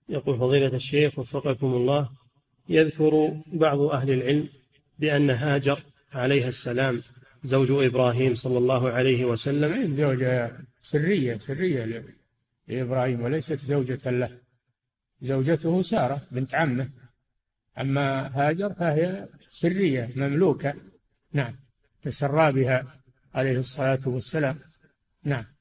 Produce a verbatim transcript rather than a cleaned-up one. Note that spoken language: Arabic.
يقول فضيلة الشيخ وفقكم الله، يذكر بعض أهل العلم بأن هاجر عليها السلام زوج إبراهيم صلى الله عليه وسلم زوجة سرية سرية لإبراهيم وليست زوجة له، زوجته سارة بنت عمه، أما هاجر فهي سرية مملوكة. نعم، تسرى بها عليه الصلاة والسلام. نعم.